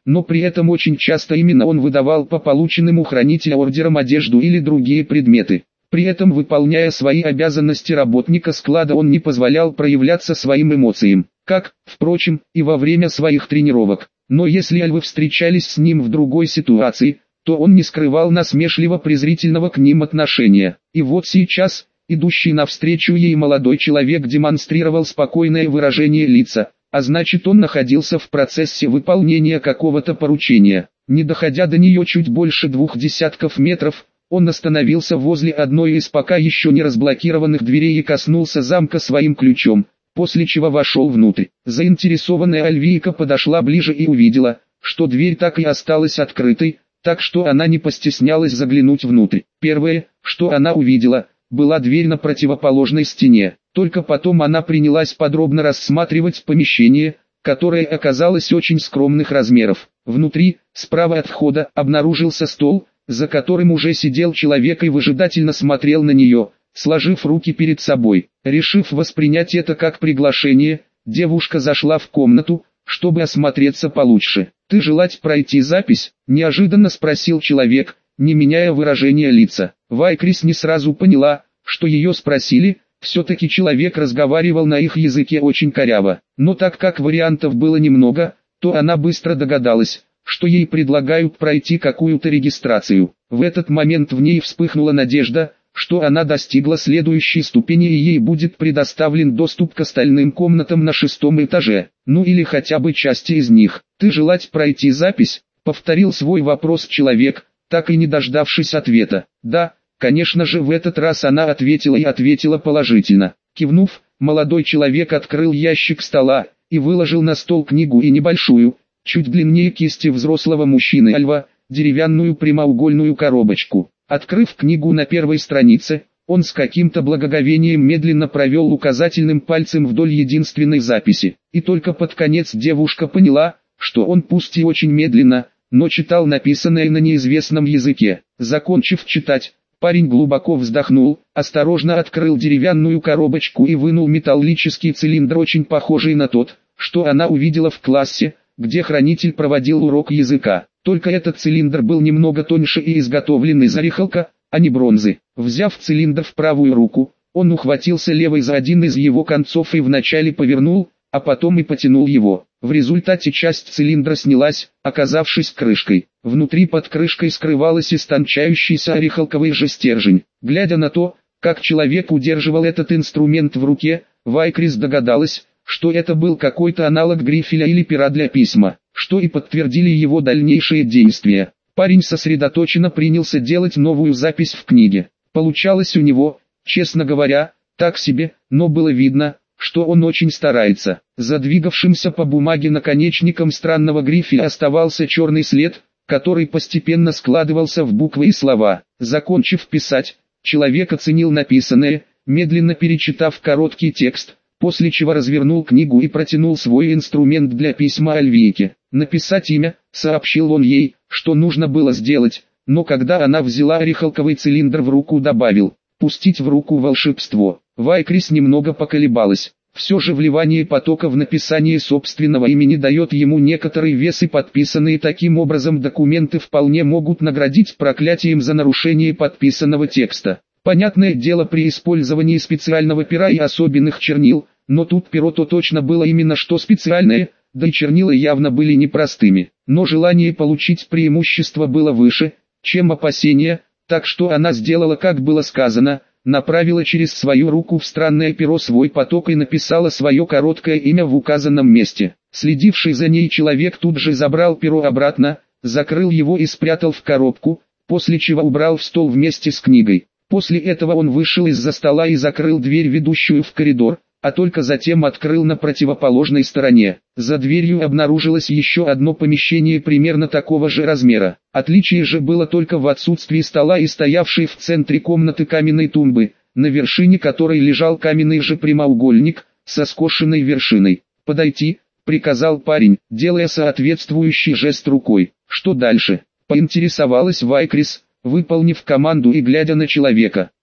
но при этом очень часто именно он выдавал по полученным у хранителя ордерам одежду или другие предметы. При этом, выполняя свои обязанности работника склада, он не позволял проявляться своим эмоциям, как, впрочем, и во время своих тренировок. Но если львы встречались с ним в другой ситуации, то он не скрывал насмешливо-презрительного к ним отношения. И вот сейчас, идущий навстречу ей молодой человек демонстрировал спокойное выражение лица, а значит, он находился в процессе выполнения какого-то поручения. Не доходя до нее чуть больше двух десятков метров, он остановился возле одной из пока еще не разблокированных дверей и коснулся замка своим ключом, после чего вошел внутрь. Заинтересованная Альвийка подошла ближе и увидела, что дверь так и осталась открытой, так что она не постеснялась заглянуть внутрь. Первое, что она увидела, была дверь на противоположной стене. Только потом она принялась подробно рассматривать помещение, которое оказалось очень скромных размеров. Внутри, справа от входа, обнаружился стол, за которым уже сидел человек и выжидательно смотрел на нее, сложив руки перед собой. Решив воспринять это как приглашение, девушка зашла в комнату, чтобы осмотреться получше. «Ты желать пройти запись?» – неожиданно спросил человек, не меняя выражения лица. Вайкрис не сразу поняла, что ее спросили, все-таки человек разговаривал на их языке очень коряво. Но так как вариантов было немного, то она быстро догадалась, что ей предлагают пройти какую-то регистрацию. В этот момент в ней вспыхнула надежда, что она достигла следующей ступени и ей будет предоставлен доступ к остальным комнатам на шестом этаже, ну или хотя бы части из них. «Ты желать пройти запись?» — повторил свой вопрос человек, так и не дождавшись ответа. «Да, конечно же». В этот раз она ответила и ответила положительно. Кивнув, молодой человек открыл ящик стола и выложил на стол книгу и небольшую, чуть длиннее кисти взрослого мужчины-альва, деревянную прямоугольную коробочку. Открыв книгу на первой странице, он с каким-то благоговением медленно провел указательным пальцем вдоль единственной записи. И только под конец девушка поняла, что он пусть и очень медленно, но читал написанное на неизвестном языке. Закончив читать, парень глубоко вздохнул, осторожно открыл деревянную коробочку и вынул металлический цилиндр, очень похожий на тот, что она увидела в классе, где хранитель проводил урок языка. Только этот цилиндр был немного тоньше и изготовлен из орехалка, а не бронзы. Взяв цилиндр в правую руку, он ухватился левой за один из его концов и вначале повернул, а потом и потянул его. В результате часть цилиндра снялась, оказавшись крышкой. Внутри под крышкой скрывалась истончающийся орехалковый же стержень. Глядя на то, как человек удерживал этот инструмент в руке, Вайкрис догадалась, что это был какой-то аналог грифеля или пера для письма, что и подтвердили его дальнейшие действия. Парень сосредоточенно принялся делать новую запись в книге. Получалось у него, честно говоря, так себе, но было видно, что он очень старается. Задвигавшимся по бумаге наконечником странного грифеля оставался черный след, который постепенно складывался в буквы и слова. Закончив писать, человек оценил написанное, медленно перечитав короткий текст, после чего развернул книгу и протянул свой инструмент для письма Альвийке. «Написать имя», — сообщил он ей, что нужно было сделать, но когда она взяла орехалковый цилиндр в руку, добавил: «Пустить в руку волшебство». Вайкрис немного поколебалась. Все же вливание потока в написание собственного имени дает ему некоторый вес, и подписанные таким образом документы вполне могут наградить проклятием за нарушение подписанного текста. Понятное дело, при использовании специального пера и особенных чернил, но тут перо-то точно было именно что специальное, да и чернила явно были непростыми. Но желание получить преимущество было выше, чем опасения, так что она сделала, как было сказано, направила через свою руку в странное перо свой поток и написала свое короткое имя в указанном месте. Следивший за ней человек тут же забрал перо обратно, закрыл его и спрятал в коробку, после чего убрал в стол вместе с книгой. После этого он вышел из-за стола и закрыл дверь, ведущую в коридор, а только затем открыл на противоположной стороне. За дверью обнаружилось еще одно помещение примерно такого же размера. Отличие же было только в отсутствии стола и стоявшей в центре комнаты каменной тумбы, на вершине которой лежал каменный же прямоугольник, со скошенной вершиной. «Подойти», — приказал парень, делая соответствующий жест рукой. «Что дальше?» — поинтересовалась Вайкрис, выполнив команду и глядя на человека.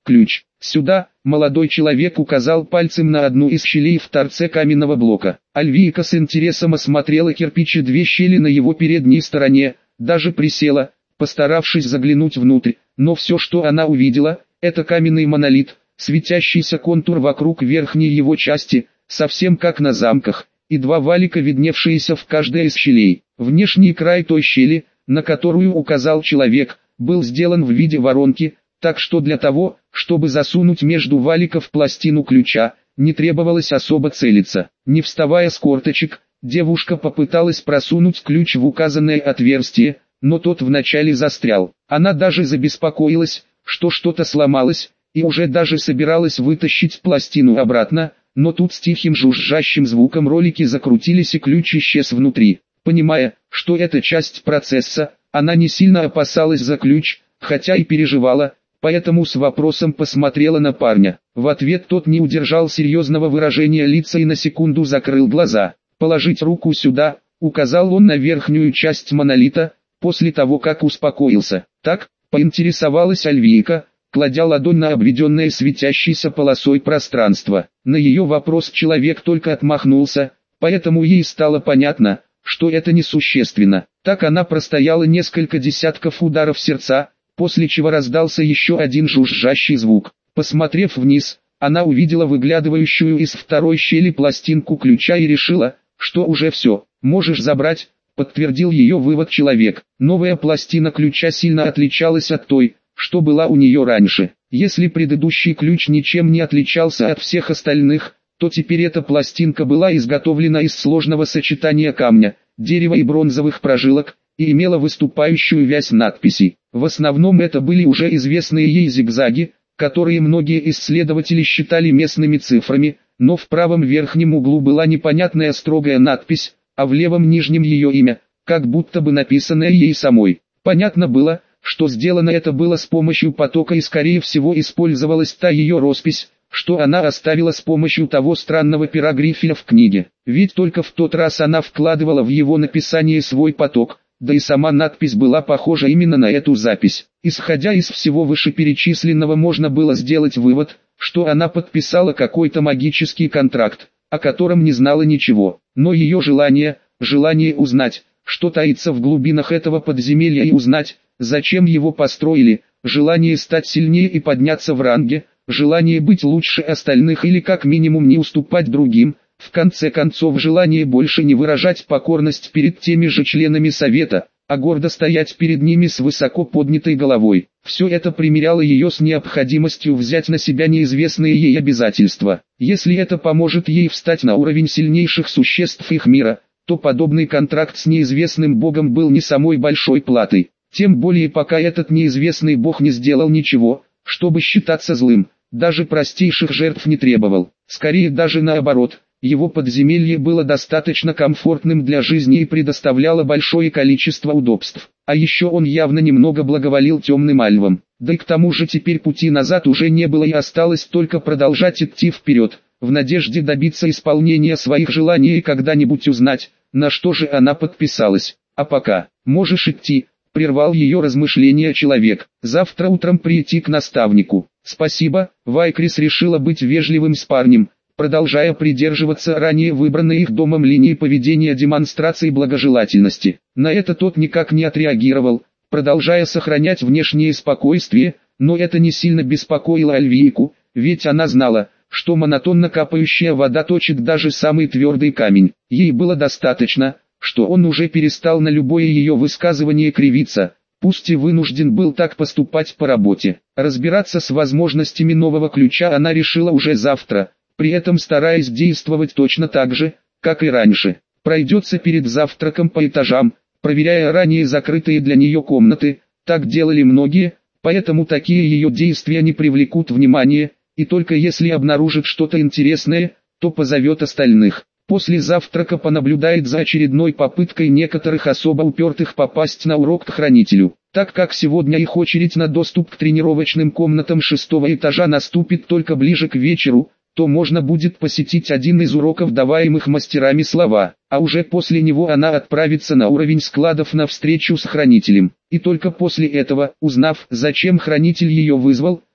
ключ. Сюда, молодой человек указал пальцем на одну из щелей в торце каменного блока. Альвийка с интересом осмотрела кирпичи две щели на его передней стороне, даже присела, постаравшись заглянуть внутрь, но все, что она увидела, это каменный монолит, светящийся контур вокруг верхней его части, совсем как на замках, и два валика, видневшиеся в каждой из щелей. Внешний край той щели, на которую указал человек, был сделан в виде воронки, так что для того, чтобы засунуть между валиков пластину ключа, не требовалось особо целиться. Не вставая с корточек, девушка попыталась просунуть ключ в указанное отверстие, но тот вначале застрял. Она даже забеспокоилась, что что-то сломалось, и уже даже собиралась вытащить пластину обратно, но тут с тихим жужжащим звуком ролики закрутились и ключ исчез внутри. Понимая, что это часть процесса, она не сильно опасалась за ключ, хотя и переживала, поэтому с вопросом посмотрела на парня. В ответ тот не удержал серьезного выражения лица и на секунду закрыл глаза. «Положить руку сюда», — указал он на верхнюю часть монолита, после того как успокоился. «Так», — поинтересовалась Альвийка, кладя ладонь на обведенное светящейся полосой пространство. На ее вопрос человек только отмахнулся, поэтому ей стало понятно, что это несущественно. Так она простояла несколько десятков ударов сердца, после чего раздался еще один жужжащий звук. Посмотрев вниз, она увидела выглядывающую из второй щели пластинку ключа и решила, что уже все, можешь забрать, подтвердил ее вывод человек. Новая пластина ключа сильно отличалась от той, что была у нее раньше. Если предыдущий ключ ничем не отличался от всех остальных, то теперь эта пластинка была изготовлена из сложного сочетания камня, дерева и бронзовых прожилок, и имела выступающую вязь надписей. В основном это были уже известные ей зигзаги, которые многие исследователи считали местными цифрами, но в правом верхнем углу была непонятная строгая надпись, а в левом нижнем ее имя, как будто бы написанное ей самой. Понятно было, что сделано это было с помощью потока и скорее всего использовалась та ее роспись, что она оставила с помощью того странного пера Гриффиля в книге. Ведь только в тот раз она вкладывала в его написание свой поток, да и сама надпись была похожа именно на эту запись. Исходя из всего вышеперечисленного, можно было сделать вывод, что она подписала какой-то магический контракт, о котором не знала ничего. Но ее желание, желание узнать, что таится в глубинах этого подземелья и узнать, зачем его построили, желание стать сильнее и подняться в ранге, желание быть лучше остальных или как минимум не уступать другим, в конце концов желание больше не выражать покорность перед теми же членами совета, а гордо стоять перед ними с высоко поднятой головой. Все это примиряло ее с необходимостью взять на себя неизвестные ей обязательства. Если это поможет ей встать на уровень сильнейших существ их мира, то подобный контракт с неизвестным богом был не самой большой платой. Тем более пока этот неизвестный бог не сделал ничего, чтобы считаться злым, даже простейших жертв не требовал. Скорее даже наоборот, его подземелье было достаточно комфортным для жизни и предоставляло большое количество удобств. А еще он явно немного благоволил темным альвам. Да и к тому же теперь пути назад уже не было и осталось только продолжать идти вперед, в надежде добиться исполнения своих желаний и когда-нибудь узнать, на что же она подписалась. А пока, можешь идти, прервал ее размышления человек. Завтра утром прийти к наставнику. Спасибо, Вайкрис решила быть вежливым с парнем, продолжая придерживаться ранее выбранной их домом линии поведения демонстрации благожелательности. На это тот никак не отреагировал, продолжая сохранять внешнее спокойствие, но это не сильно беспокоило Альвийку, ведь она знала, что монотонно капающая вода точит даже самый твердый камень. Ей было достаточно, что он уже перестал на любое ее высказывание кривиться, пусть и вынужден был так поступать по работе. Разбираться с возможностями нового ключа она решила уже завтра, при этом стараясь действовать точно так же, как и раньше. Пройдется перед завтраком по этажам, проверяя ранее закрытые для нее комнаты, так делали многие, поэтому такие ее действия не привлекут внимания, и только если обнаружит что-то интересное, то позовет остальных. После завтрака понаблюдает за очередной попыткой некоторых особо упертых попасть на урок к хранителю. Так как сегодня их очередь на доступ к тренировочным комнатам шестого этажа наступит только ближе к вечеру, то можно будет посетить один из уроков, даваемых мастерами слова, а уже после него она отправится на уровень складов на встречу с хранителем. И только после этого, узнав, зачем хранитель ее вызвал,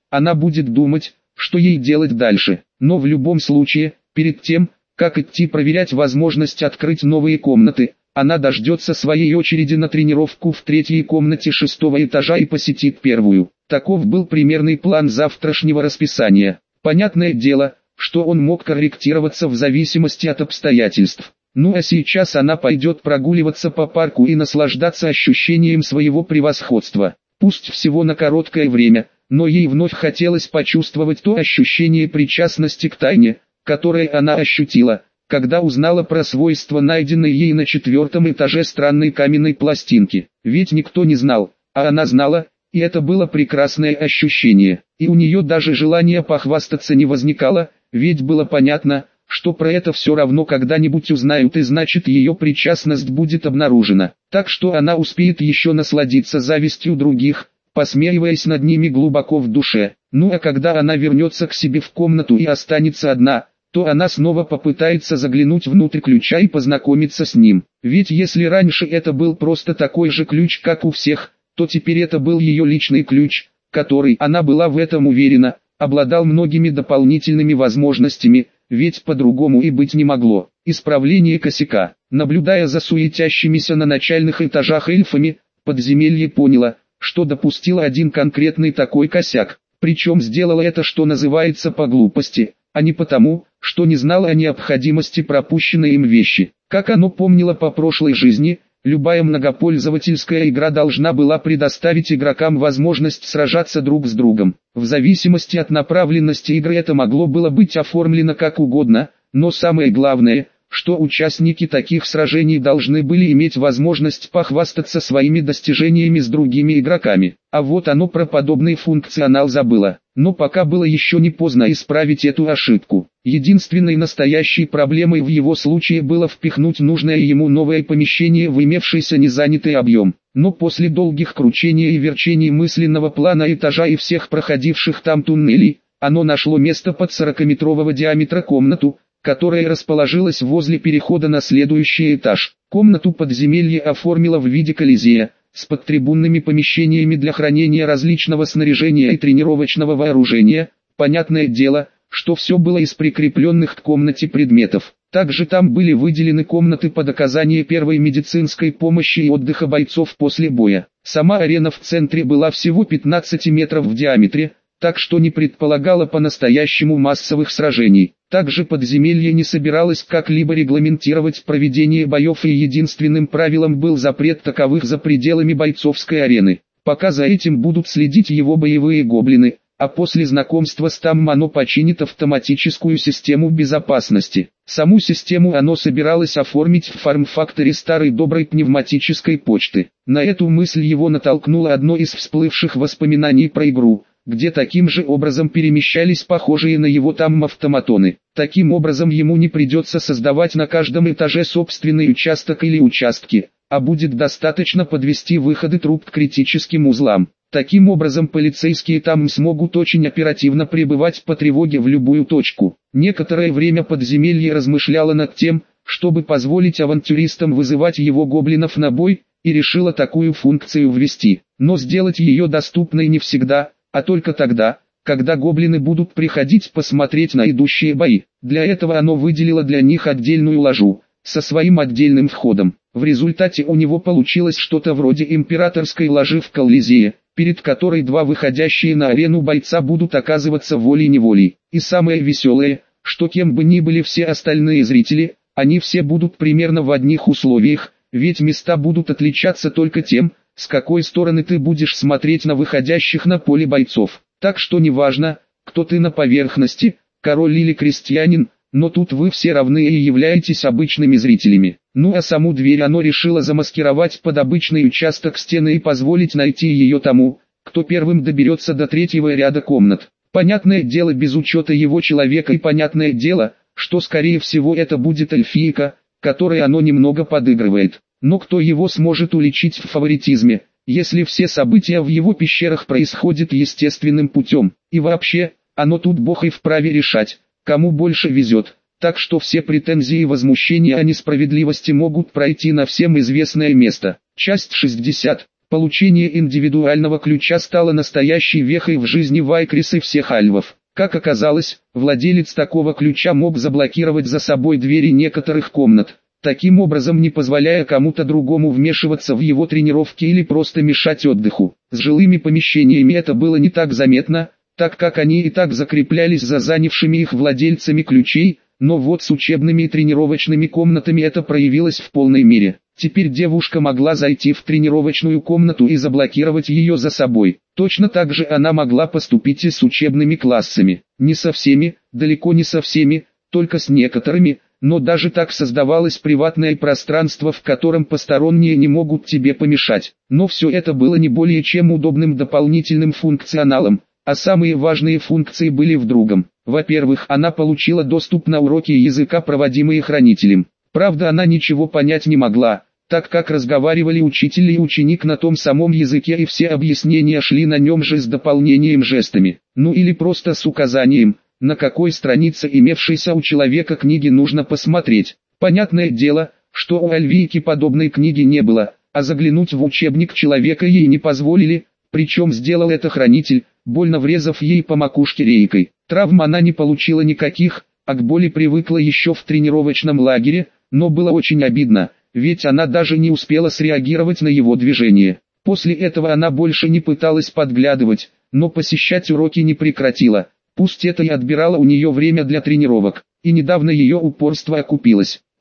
она будет думать, что ей делать дальше. Но в любом случае, перед тем, как идти проверять возможность открыть новые комнаты, она дождется своей очереди на тренировку в третьей комнате шестого этажа и посетит первую. Таков был примерный план завтрашнего расписания. Понятное дело, что он мог корректироваться в зависимости от обстоятельств. Ну а сейчас она пойдет прогуливаться по парку и наслаждаться ощущением своего превосходства. Пусть всего на короткое время, но ей вновь хотелось почувствовать то ощущение причастности к тайне, которое она ощутила, когда узнала про свойства найденной ей на четвертом этаже странной каменной пластинки. Ведь никто не знал, а она знала, и это было прекрасное ощущение. И у нее даже желания похвастаться не возникало, ведь было понятно, что про это все равно когда-нибудь узнают, и значит ее причастность будет обнаружена. Так что она успеет еще насладиться завистью других, посмеиваясь над ними глубоко в душе. Ну а когда она вернется к себе в комнату и останется одна, то она снова попытается заглянуть внутрь ключа и познакомиться с ним. Ведь если раньше это был просто такой же ключ, как у всех, то теперь это был ее личный ключ, который, она была в этом уверена, обладал многими дополнительными возможностями, ведь по-другому и быть не могло. Исправление косяка. Наблюдая за суетящимися на начальных этажах эльфами, подземелье поняло, что допустило один конкретный такой косяк. Причем сделала это, что называется, по глупости, а не потому, что не знала о необходимости пропущенной им вещи. Как оно помнило по прошлой жизни, любая многопользовательская игра должна была предоставить игрокам возможность сражаться друг с другом. В зависимости от направленности игры это могло было быть оформлено как угодно, но самое главное, что участники таких сражений должны были иметь возможность похвастаться своими достижениями с другими игроками. А вот оно про подобный функционал забыло. Но пока было еще не поздно исправить эту ошибку. Единственной настоящей проблемой в его случае было впихнуть нужное ему новое помещение в имевшийся незанятый объем. Но после долгих кручений и верчений мысленного плана этажа и всех проходивших там туннелей, оно нашло место под сорокаметрового диаметра комнату, которая расположилась возле перехода на следующий этаж. Комнату подземелье оформило в виде колизея, с подтрибунными помещениями для хранения различного снаряжения и тренировочного вооружения. Понятное дело, что все было из прикрепленных к комнате предметов. Также там были выделены комнаты под оказание первой медицинской помощи и отдыха бойцов после боя. Сама арена в центре была всего пятнадцать метров в диаметре, так что не предполагала по-настоящему массовых сражений. Также подземелье не собиралось как-либо регламентировать проведение боев, и единственным правилом был запрет таковых за пределами бойцовской арены. Пока за этим будут следить его боевые гоблины, а после знакомства с там оно починит автоматическую систему безопасности. Саму систему оно собиралось оформить в форм-факторе старой доброй пневматической почты. На эту мысль его натолкнуло одно из всплывших воспоминаний про игру, где таким же образом перемещались похожие на его там автоматоны. Таким образом ему не придется создавать на каждом этаже собственный участок или участки, а будет достаточно подвести выходы труб к критическим узлам. Таким образом полицейские там смогут очень оперативно прибывать по тревоге в любую точку. Некоторое время подземелье размышляло над тем, чтобы позволить авантюристам вызывать его гоблинов на бой, и решило такую функцию ввести. Но сделать ее доступной не всегда, а только тогда, когда гоблины будут приходить посмотреть на идущие бои. Для этого оно выделило для них отдельную ложу, со своим отдельным входом. В результате у него получилось что-то вроде императорской ложи в Колизее, перед которой два выходящие на арену бойца будут оказываться волей-неволей. И самое веселое, что кем бы ни были все остальные зрители, они все будут примерно в одних условиях, ведь места будут отличаться только тем, с какой стороны ты будешь смотреть на выходящих на поле бойцов. Так что неважно, кто ты на поверхности, король или крестьянин, но тут вы все равны и являетесь обычными зрителями. Ну а саму дверь оно решило замаскировать под обычный участок стены и позволить найти ее тому, кто первым доберется до третьего ряда комнат. Понятное дело, без учета его человека, и понятное дело, что скорее всего это будет эльфийка, которой оно немного подыгрывает. Но кто его сможет уличить в фаворитизме, если все события в его пещерах происходят естественным путем? И вообще, оно тут бог и вправе решать, кому больше везет. Так что все претензии и возмущения о несправедливости могут пройти на всем известное место. Часть шестьдесят. Получение индивидуального ключа стало настоящей вехой в жизни Вайкрис и всех альвов. Как оказалось, владелец такого ключа мог заблокировать за собой двери некоторых комнат, таким образом не позволяя кому-то другому вмешиваться в его тренировки или просто мешать отдыху. С жилыми помещениями это было не так заметно, так как они и так закреплялись за занявшими их владельцами ключей, но вот с учебными и тренировочными комнатами это проявилось в полной мере. Теперь девушка могла зайти в тренировочную комнату и заблокировать ее за собой. Точно так же она могла поступить и с учебными классами. Не со всеми, далеко не со всеми, только с некоторыми, но даже так создавалось приватное пространство, в котором посторонние не могут тебе помешать. Но все это было не более чем удобным дополнительным функционалом, а самые важные функции были в другом. Во-первых, она получила доступ на уроки языка, проводимые хранителем. Правда, она ничего понять не могла, так как разговаривали учитель и ученик на том самом языке, и все объяснения шли на нем же с дополнением жестами, ну или просто с указанием, на какой странице имевшейся у человека книги нужно посмотреть. Понятное дело, что у Альвийки подобной книги не было, а заглянуть в учебник человека ей не позволили, причем сделал это хранитель, больно врезав ей по макушке рейкой. Травм она не получила никаких, а к боли привыкла еще в тренировочном лагере, но было очень обидно, ведь она даже не успела среагировать на его движение. После этого она больше не пыталась подглядывать, но посещать уроки не прекратила, пусть это и отбирало у нее время для тренировок, и недавно ее упорство окупилось.